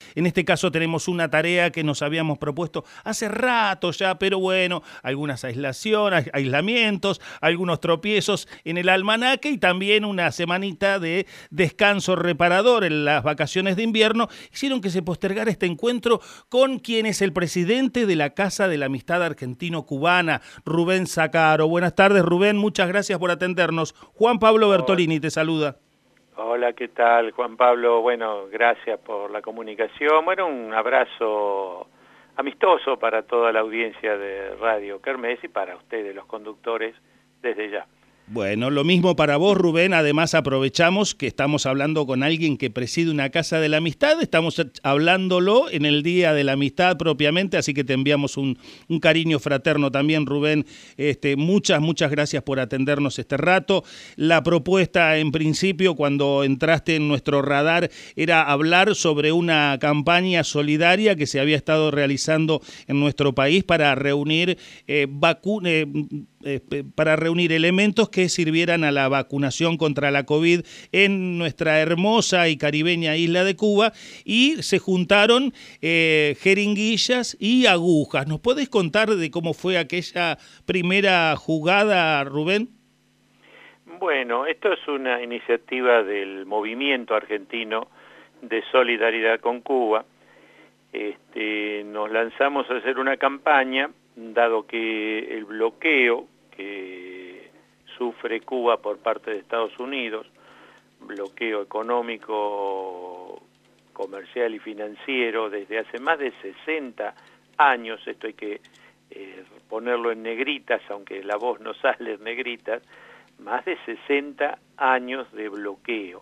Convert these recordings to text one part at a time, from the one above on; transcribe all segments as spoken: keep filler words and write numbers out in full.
En este caso tenemos una tarea que nos habíamos propuesto hace rato ya, pero bueno, algunas aislaciones, aislamientos, algunos tropiezos en el almanaque y también una semanita de descanso reparador en las vacaciones de invierno hicieron que se postergara este encuentro con quien es el presidente de la Casa de la Amistad Argentino-Cubana, Rubén Zacaro. Buenas tardes, Rubén, muchas gracias por atendernos. Juan Pablo Bertolini te saluda. Hola, ¿qué tal, Juan Pablo? Bueno, gracias por la comunicación. Bueno, un abrazo amistoso para toda la audiencia de Radio Kermés y para ustedes, los conductores, desde ya. Bueno, lo mismo para vos, Rubén. Además, aprovechamos que estamos hablando con alguien que preside una Casa de la Amistad. Estamos hablándolo en el Día de la Amistad propiamente, así que te enviamos un, un cariño fraterno también, Rubén. Este, muchas, muchas gracias por atendernos este rato. La propuesta, en principio, cuando entraste en nuestro radar, era hablar sobre una campaña solidaria que se había estado realizando en nuestro país para reunir eh, vacunas. Eh, Eh, para reunir elementos que sirvieran a la vacunación contra la COVID en nuestra hermosa y caribeña isla de Cuba, y se juntaron eh, jeringuillas y agujas. ¿Nos podés contar de cómo fue aquella primera jugada, Rubén? Bueno, esto es una iniciativa del Movimiento Argentino de Solidaridad con Cuba. Este, nos lanzamos a hacer una campaña, dado que el bloqueo que sufre Cuba por parte de Estados Unidos, bloqueo económico, comercial y financiero desde hace más de sesenta años, esto hay que eh, ponerlo en negritas, aunque la voz no sale en negritas, más de sesenta años de bloqueo.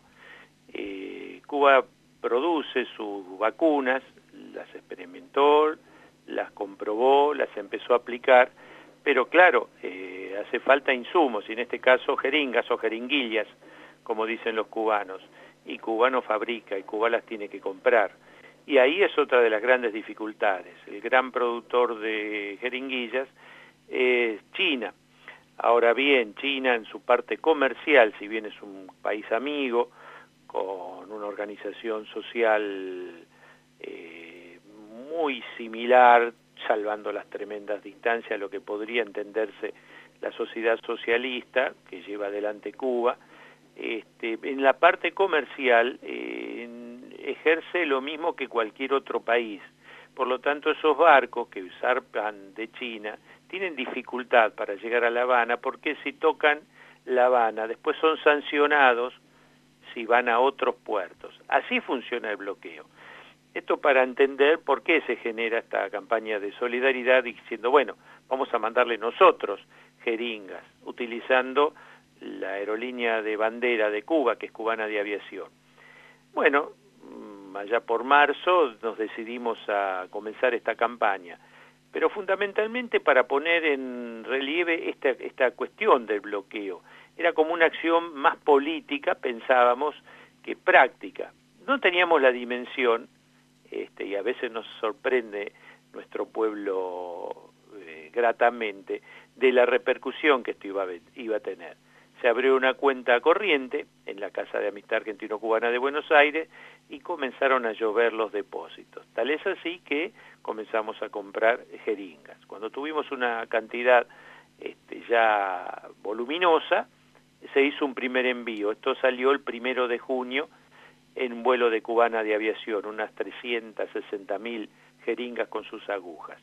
Eh, Cuba produce sus vacunas, las experimentó, las comprobó, las empezó a aplicar, pero claro, eh, hace falta insumos, y en este caso jeringas o jeringuillas, como dicen los cubanos, y Cuba no fabrica, y Cuba las tiene que comprar. Y ahí es otra de las grandes dificultades. El gran productor de jeringuillas es China. Ahora bien, China en su parte comercial, si bien es un país amigo, con una organización social eh, muy similar, salvando las tremendas distancias a lo que podría entenderse la sociedad socialista que lleva adelante Cuba, este, en la parte comercial eh, ejerce lo mismo que cualquier otro país. Por lo tanto, esos barcos que zarpan de China tienen dificultad para llegar a La Habana, porque si tocan La Habana, después son sancionados si van a otros puertos. Así funciona el bloqueo. Esto para entender por qué se genera esta campaña de solidaridad, diciendo, bueno, vamos a mandarle nosotros jeringas, utilizando la aerolínea de bandera de Cuba, que es Cubana de Aviación. Bueno, allá por marzo nos decidimos a comenzar esta campaña, pero fundamentalmente para poner en relieve esta, esta cuestión del bloqueo. Era como una acción más política, pensábamos, que práctica. No teníamos la dimensión, este, y a veces nos sorprende nuestro pueblo eh, gratamente, de la repercusión que esto iba a, iba a tener. Se abrió una cuenta corriente en la Casa de Amistad Argentino-Cubana de Buenos Aires y comenzaron a llover los depósitos. Tal es así que comenzamos a comprar jeringas. Cuando tuvimos una cantidad este, ya voluminosa, se hizo un primer envío. Esto salió el primero de junio en un vuelo de Cubana de Aviación, unas trescientas sesenta mil jeringas con sus agujas.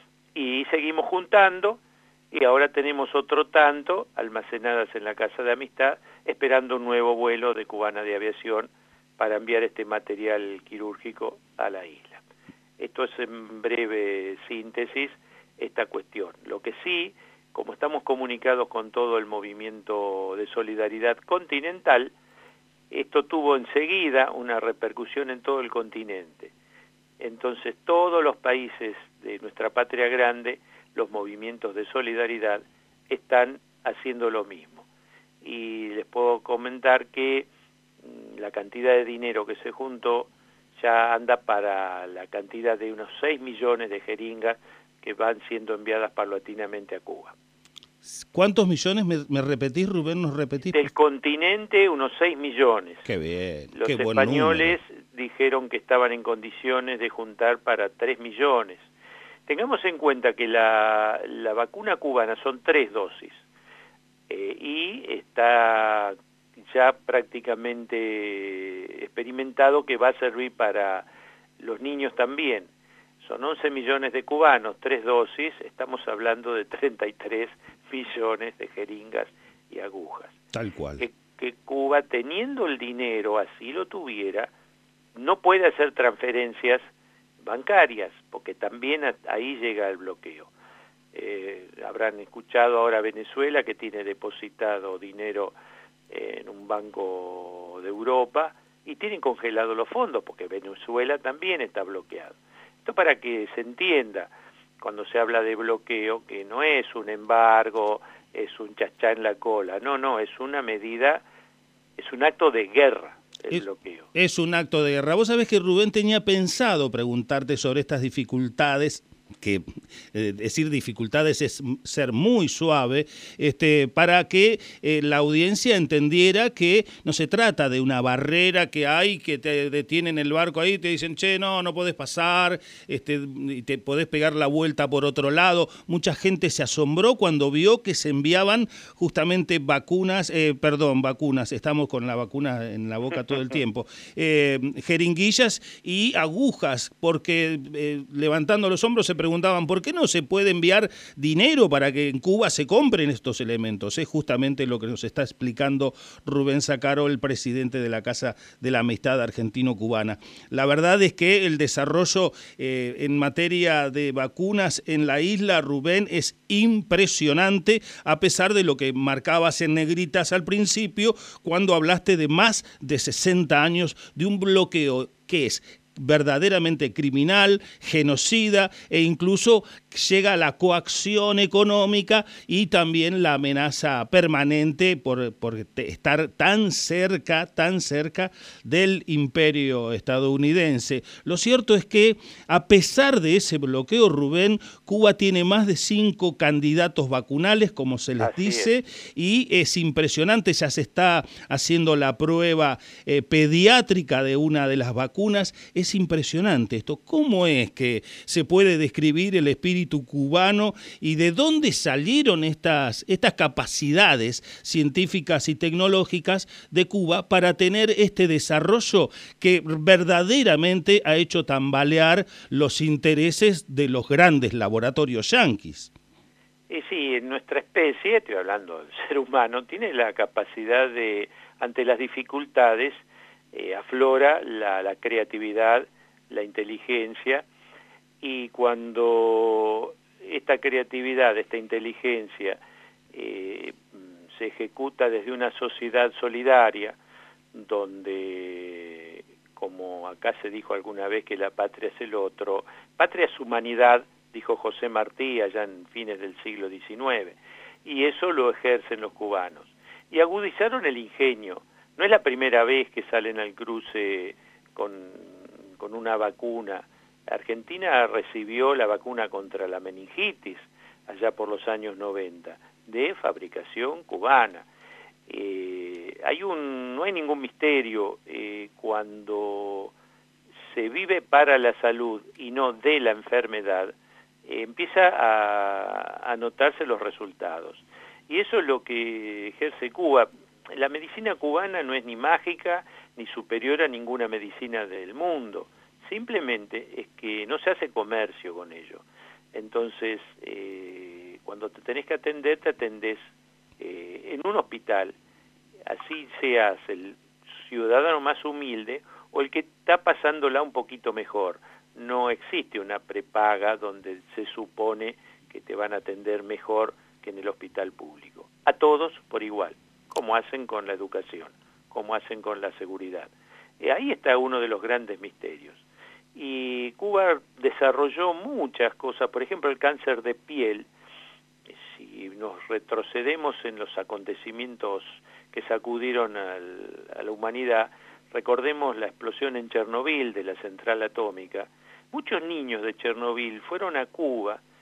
Y seguimos juntando, y ahora tenemos otro tanto almacenadas en la Casa de Amistad, esperando un nuevo vuelo de Cubana de Aviación para enviar este material quirúrgico a la isla. Esto es en breve síntesis esta cuestión. Lo que sí, como estamos comunicados con todo el movimiento de solidaridad continental, esto tuvo enseguida una repercusión en todo el continente. Entonces todos los países de nuestra patria grande, los movimientos de solidaridad, están haciendo lo mismo. Y les puedo comentar que la cantidad de dinero que se juntó ya anda para la cantidad de unos seis millones de jeringas que van siendo enviadas paulatinamente a Cuba. ¿Cuántos millones me, me repetís, Rubén? ¿Nos repetís? Del continente, unos seis millones. Qué bien, Los qué buen españoles número. dijeron que estaban en condiciones de juntar para tres millones. Tengamos en cuenta que la, la vacuna cubana son tres dosis eh, y está ya prácticamente experimentado que va a servir para los niños también. Son once millones de cubanos, tres dosis, estamos hablando de treinta y tres millones de jeringas y agujas. Tal cual. Que, que Cuba, teniendo el dinero, así lo tuviera, no puede hacer transferencias bancarias, porque también ahí llega el bloqueo. Eh, habrán escuchado ahora Venezuela, que tiene depositado dinero en un banco de Europa, y tienen congelados los fondos, porque Venezuela también está bloqueado. Esto para que se entienda, cuando se habla de bloqueo, que no es un embargo, es un chachá en la cola, no, no, es una medida, es un acto de guerra. El es, bloqueo. Es un acto de guerra. Vos sabés que Rubén tenía pensado preguntarte sobre estas dificultades, que eh, decir dificultades es ser muy suave, este, para que eh, la audiencia entendiera que no se trata de una barrera que hay, que te detienen el barco ahí, te dicen, che, no, no podés pasar, este, y te podés pegar la vuelta por otro lado. Mucha gente se asombró cuando vio que se enviaban justamente vacunas, eh, perdón, vacunas, estamos con la vacuna en la boca todo el tiempo, eh, jeringuillas y agujas, porque eh, levantando los hombros se preguntaban por qué no se puede enviar dinero para que en Cuba se compren estos elementos. Es justamente lo que nos está explicando Rubén Sácaro, el presidente de la Casa de la Amistad Argentino-Cubana. La verdad es que el desarrollo eh, en materia de vacunas en la isla, Rubén, es impresionante, a pesar de lo que marcabas en negritas al principio, cuando hablaste de más de sesenta años de un bloqueo que es verdaderamente criminal, genocida e incluso llega a la coacción económica y también la amenaza permanente por, por estar tan cerca, tan cerca del imperio estadounidense. Lo cierto es que a pesar de ese bloqueo, Rubén, Cuba tiene más de cinco candidatos vacunales, como se les Así dice, es. Y es impresionante, ya se está haciendo la prueba eh, pediátrica de una de las vacunas. Es impresionante esto. ¿Cómo es que se puede describir el espíritu cubano y de dónde salieron estas, estas capacidades científicas y tecnológicas de Cuba para tener este desarrollo que verdaderamente ha hecho tambalear los intereses de los grandes laboratorios yanquis? Y sí, nuestra especie, estoy hablando del ser humano, tiene la capacidad de, ante las dificultades, eh, aflora la, la creatividad, la inteligencia, y cuando esta creatividad, esta inteligencia eh, se ejecuta desde una sociedad solidaria, donde, como acá se dijo alguna vez que la patria es el otro, patria es humanidad, dijo José Martí allá en fines del siglo diecinueve, y eso lo ejercen los cubanos. Y agudizaron el ingenio. No es la primera vez que salen al cruce con, con una vacuna. Argentina recibió la vacuna contra la meningitis allá por los años noventa, de fabricación cubana. Eh, hay un, no hay ningún misterio eh, cuando se vive para la salud y no de la enfermedad, eh, empieza a, a notarse los resultados. Y eso es lo que ejerce Cuba. La medicina cubana no es ni mágica ni superior a ninguna medicina del mundo. Simplemente es que no se hace comercio con ello. Entonces, eh, cuando te tenés que atender, te atendés eh, en un hospital, así seas el ciudadano más humilde o el que está pasándola un poquito mejor. No existe una prepaga donde se supone que te van a atender mejor que en el hospital público. A todos por igual, como hacen con la educación, como hacen con la seguridad. Eh, ahí está uno de los grandes misterios. Y Cuba desarrolló muchas cosas, por ejemplo el cáncer de piel. Si nos retrocedemos en los acontecimientos que sacudieron al, a la humanidad, recordemos la explosión en Chernobyl de la central atómica. Muchos niños de Chernobyl fueron a Cuba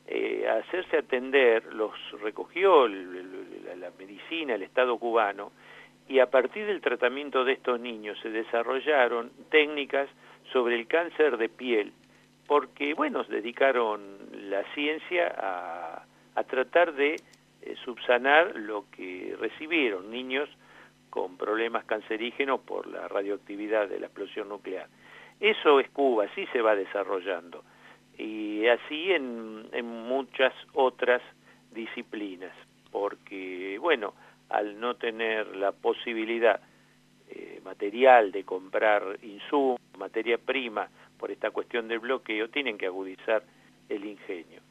eh, hacerse atender, los recogió el, el, la, la medicina, el Estado cubano, y a partir del tratamiento de estos niños se desarrollaron técnicas sobre el cáncer de piel, porque, bueno, dedicaron la ciencia a, a tratar de eh, subsanar lo que recibieron niños con problemas cancerígenos por la radioactividad de la explosión nuclear. Eso es Cuba, así se va desarrollando, y así en, en muchas otras disciplinas, porque, bueno, al no tener la posibilidad eh, material de comprar insumos, materia prima, por esta cuestión del bloqueo, tienen que agudizar el ingenio.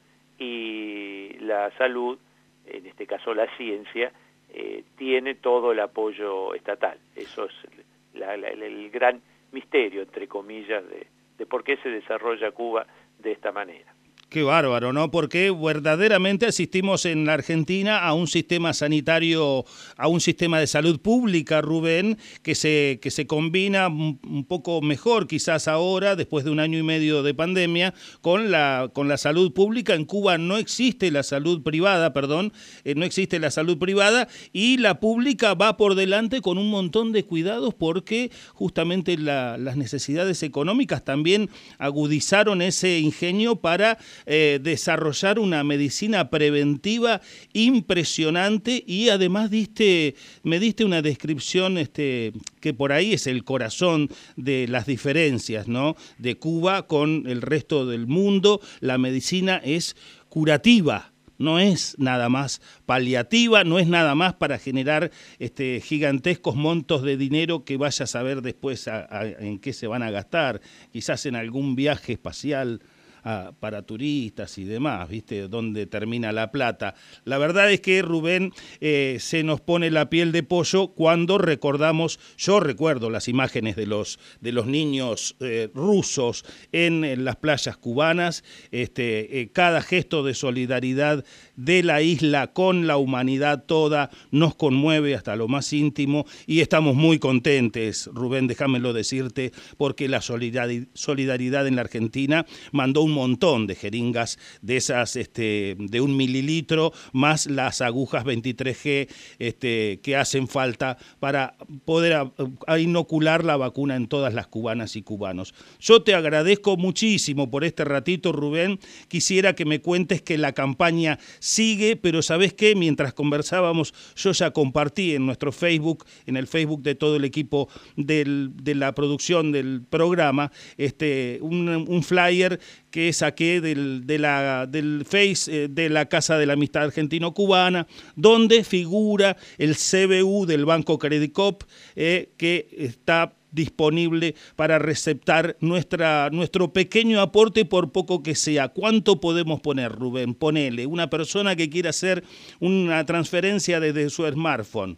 Y la salud, en este caso la ciencia, eh, tiene todo el apoyo estatal. Eso es la, la, el gran misterio, entre comillas, de, de por qué se desarrolla Cuba de esta manera. Qué bárbaro, ¿no? Porque verdaderamente asistimos en la Argentina a un sistema sanitario, a un sistema de salud pública, Rubén, que se, que se combina un poco mejor quizás ahora, después de un año y medio de pandemia, con la, con la salud pública. En Cuba no existe la salud privada, perdón, eh, no existe la salud privada, y la pública va por delante con un montón de cuidados porque justamente la, las necesidades económicas también agudizaron ese ingenio para Eh, desarrollar una medicina preventiva impresionante. Y además diste, me diste una descripción este, que por ahí es el corazón de las diferencias, ¿no?, de Cuba con el resto del mundo. La medicina es curativa, no es nada más paliativa, no es nada más para generar este, gigantescos montos de dinero que vaya a saber después a, a, en qué se van a gastar, quizás en algún viaje espacial A, para turistas y demás, ¿viste? Donde termina la plata. La verdad es que, Rubén, eh, se nos pone la piel de pollo cuando recordamos, yo recuerdo las imágenes de los, de los niños eh, rusos en, en las playas cubanas, este, eh, cada gesto de solidaridad de la isla con la humanidad toda nos conmueve hasta lo más íntimo, y estamos muy contentes, Rubén, déjamelo decirte, porque la solidaridad en la Argentina mandó un montón de jeringas de esas este, de un mililitro, más las agujas veintitrés G este, que hacen falta para poder a, a inocular la vacuna en todas las cubanas y cubanos. Yo te agradezco muchísimo por este ratito, Rubén. Quisiera que me cuentes que la campaña sigue, pero ¿sabés qué? Mientras conversábamos, yo ya compartí en nuestro Facebook, en el Facebook de todo el equipo del, de la producción del programa, este, un, un flyer que saqué del, de la, del Face eh, de la Casa de la Amistad Argentino-Cubana, donde figura el C B U del Banco Credicop, eh, que está disponible para receptar nuestra, nuestro pequeño aporte, por poco que sea. ¿Cuánto podemos poner, Rubén? Ponele, una persona que quiera hacer una transferencia desde su smartphone.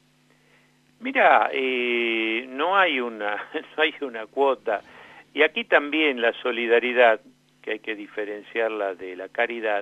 Mira, eh, no hay una, no hay una cuota. Y aquí también la solidaridad, que hay que diferenciarla de la caridad,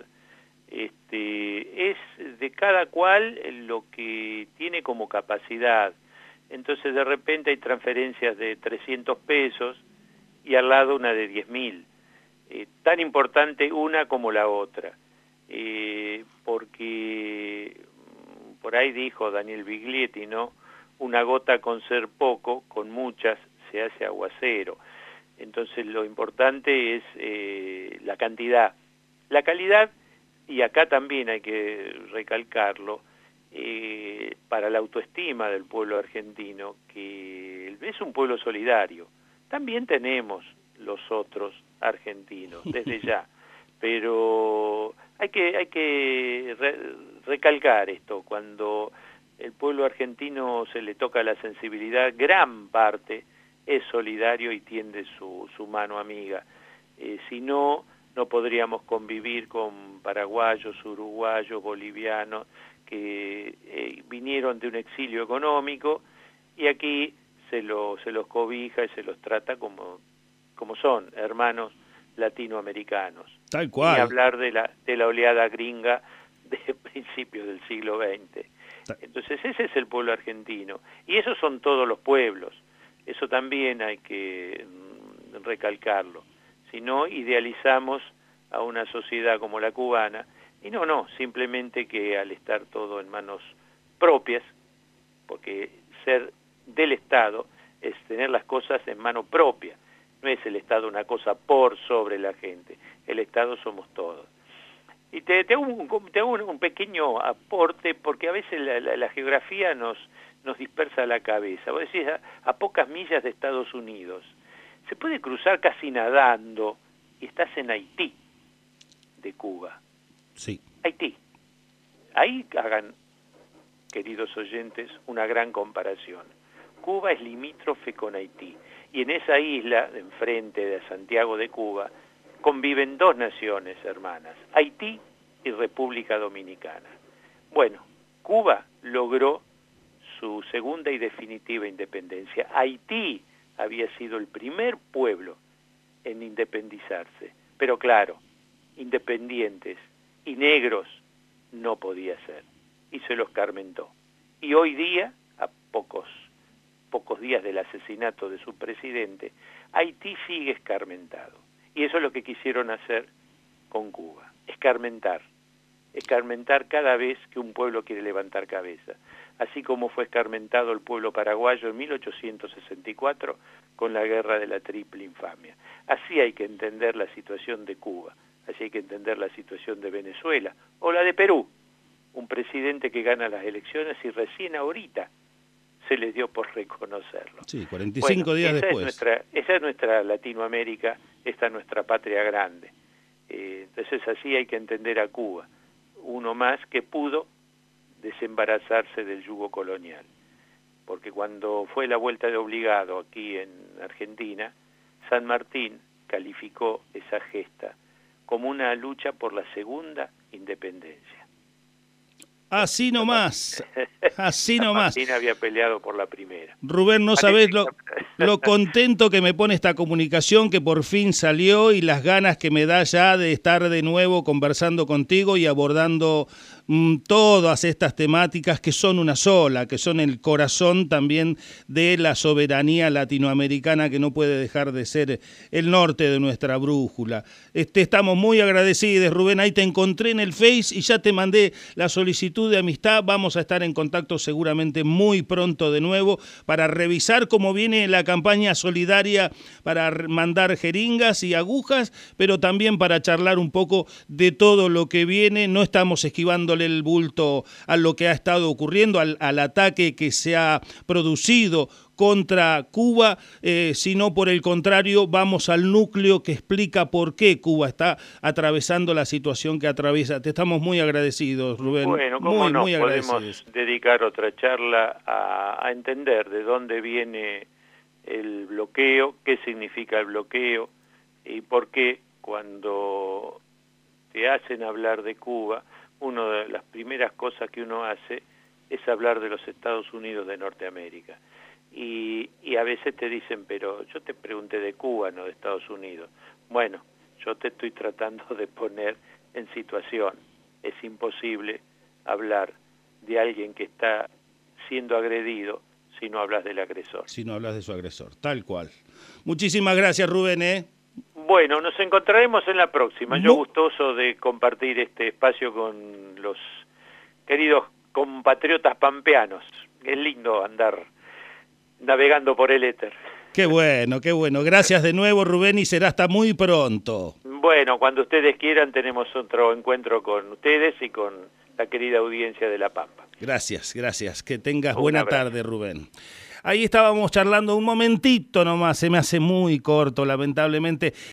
este, es de cada cual lo que tiene como capacidad. Entonces de repente hay transferencias de trescientos pesos y al lado una de diez mil. Eh, tan importante una como la otra. Eh, porque por ahí dijo Daniel Biglietti, ¿no? Una gota con ser poco, con muchas se hace aguacero. Entonces lo importante es eh, la cantidad. La calidad, y acá también hay que recalcarlo, eh, para la autoestima del pueblo argentino, que es un pueblo solidario. También tenemos los otros argentinos, desde ya, pero hay que, hay que re recalcar esto, cuando el pueblo argentino se le toca la sensibilidad, gran parte es solidario y tiende su, su mano amiga. Eh, si no, no podríamos convivir con paraguayos, uruguayos, bolivianos, que eh, vinieron de un exilio económico y aquí se, lo, se los cobija y se los trata como, como son, hermanos latinoamericanos. Tal cual. Ni hablar de la, de la oleada gringa de principios del siglo veinte. Entonces ese es el pueblo argentino. Y esos son todos los pueblos. Eso también hay que recalcarlo. Si no, idealizamos a una sociedad como la cubana. Y no, no, simplemente que al estar todo en manos propias, porque ser del Estado es tener las cosas en mano propia, no es el Estado una cosa por sobre la gente, el Estado somos todos. Y te, te hago, un, te hago un pequeño aporte, porque a veces la, la, la geografía nos, nos dispersa la cabeza. Vos decís, a, a pocas millas de Estados Unidos, se puede cruzar casi nadando y estás en Haití, de Cuba. Sí. Haití. Ahí hagan, queridos oyentes, una gran comparación. Cuba es limítrofe con Haití, y en esa isla, de enfrente de Santiago de Cuba, conviven dos naciones hermanas, Haití y República Dominicana. Bueno, Cuba logró su segunda y definitiva independencia. Haití había sido el primer pueblo en independizarse, pero claro, independientes y negros no podía ser, y se los carmentó. Y hoy día, a pocos, pocos días del asesinato de su presidente, Haití sigue escarmentado. Y eso es lo que quisieron hacer con Cuba, escarmentar, escarmentar cada vez que un pueblo quiere levantar cabeza, así como fue escarmentado el pueblo paraguayo en mil ochocientos sesenta y cuatro con la guerra de la triple infamia. Así hay que entender la situación de Cuba, así hay que entender la situación de Venezuela, o la de Perú, un presidente que gana las elecciones y recién ahorita se les dio por reconocerlo. Sí, cuarenta y cinco bueno, días esa después. Es nuestra, esa es nuestra Latinoamérica, esta es nuestra patria grande. Eh, entonces así hay que entender a Cuba, uno más que pudo desembarazarse del yugo colonial. Porque cuando fue la vuelta de obligado aquí en Argentina, San Martín calificó esa gesta como una lucha por la segunda independencia. Así nomás, así nomás. Martín había peleado por la primera. Rubén, no sabés lo, lo contento que me pone esta comunicación que por fin salió y las ganas que me da ya de estar de nuevo conversando contigo y abordando mmm, todas estas temáticas que son una sola, que son el corazón también de la soberanía latinoamericana que no puede dejar de ser el norte de nuestra brújula. Este, estamos muy agradecidos, Rubén, ahí te encontré en el Face y ya te mandé la solicitud de amistad. Vamos a estar en contacto seguramente muy pronto de nuevo para revisar cómo viene la campaña solidaria para mandar jeringas y agujas, pero también para charlar un poco de todo lo que viene. No estamos esquivándole el bulto a lo que ha estado ocurriendo, al, al ataque que se ha producido contra Cuba, eh, sino por el contrario vamos al núcleo que explica por qué Cuba está atravesando la situación que atraviesa. Te estamos muy agradecidos, Rubén. Bueno, ¿cómo muy, no? muy Podemos dedicar otra charla a, a entender de dónde viene el bloqueo, qué significa el bloqueo y por qué cuando te hacen hablar de Cuba, una de las primeras cosas que uno hace es hablar de los Estados Unidos de Norteamérica. Y, y a veces te dicen, pero yo te pregunté de Cuba, no de Estados Unidos. Bueno, yo te estoy tratando de poner en situación. Es imposible hablar de alguien que está siendo agredido si no hablas del agresor. Si no hablas de su agresor, tal cual. Muchísimas gracias, Rubén, ¿eh? Bueno, nos encontraremos en la próxima. Yo gustoso de compartir este espacio con los queridos compatriotas pampeanos. Es lindo andar navegando por el éter. Qué bueno, qué bueno. Gracias de nuevo, Rubén, y será hasta muy pronto. Bueno, cuando ustedes quieran tenemos otro encuentro con ustedes y con la querida audiencia de La Pampa. Gracias, gracias. Que tengas Un buena abrazo. tarde, Rubén. Ahí estábamos charlando un momentito nomás, se me hace muy corto, lamentablemente.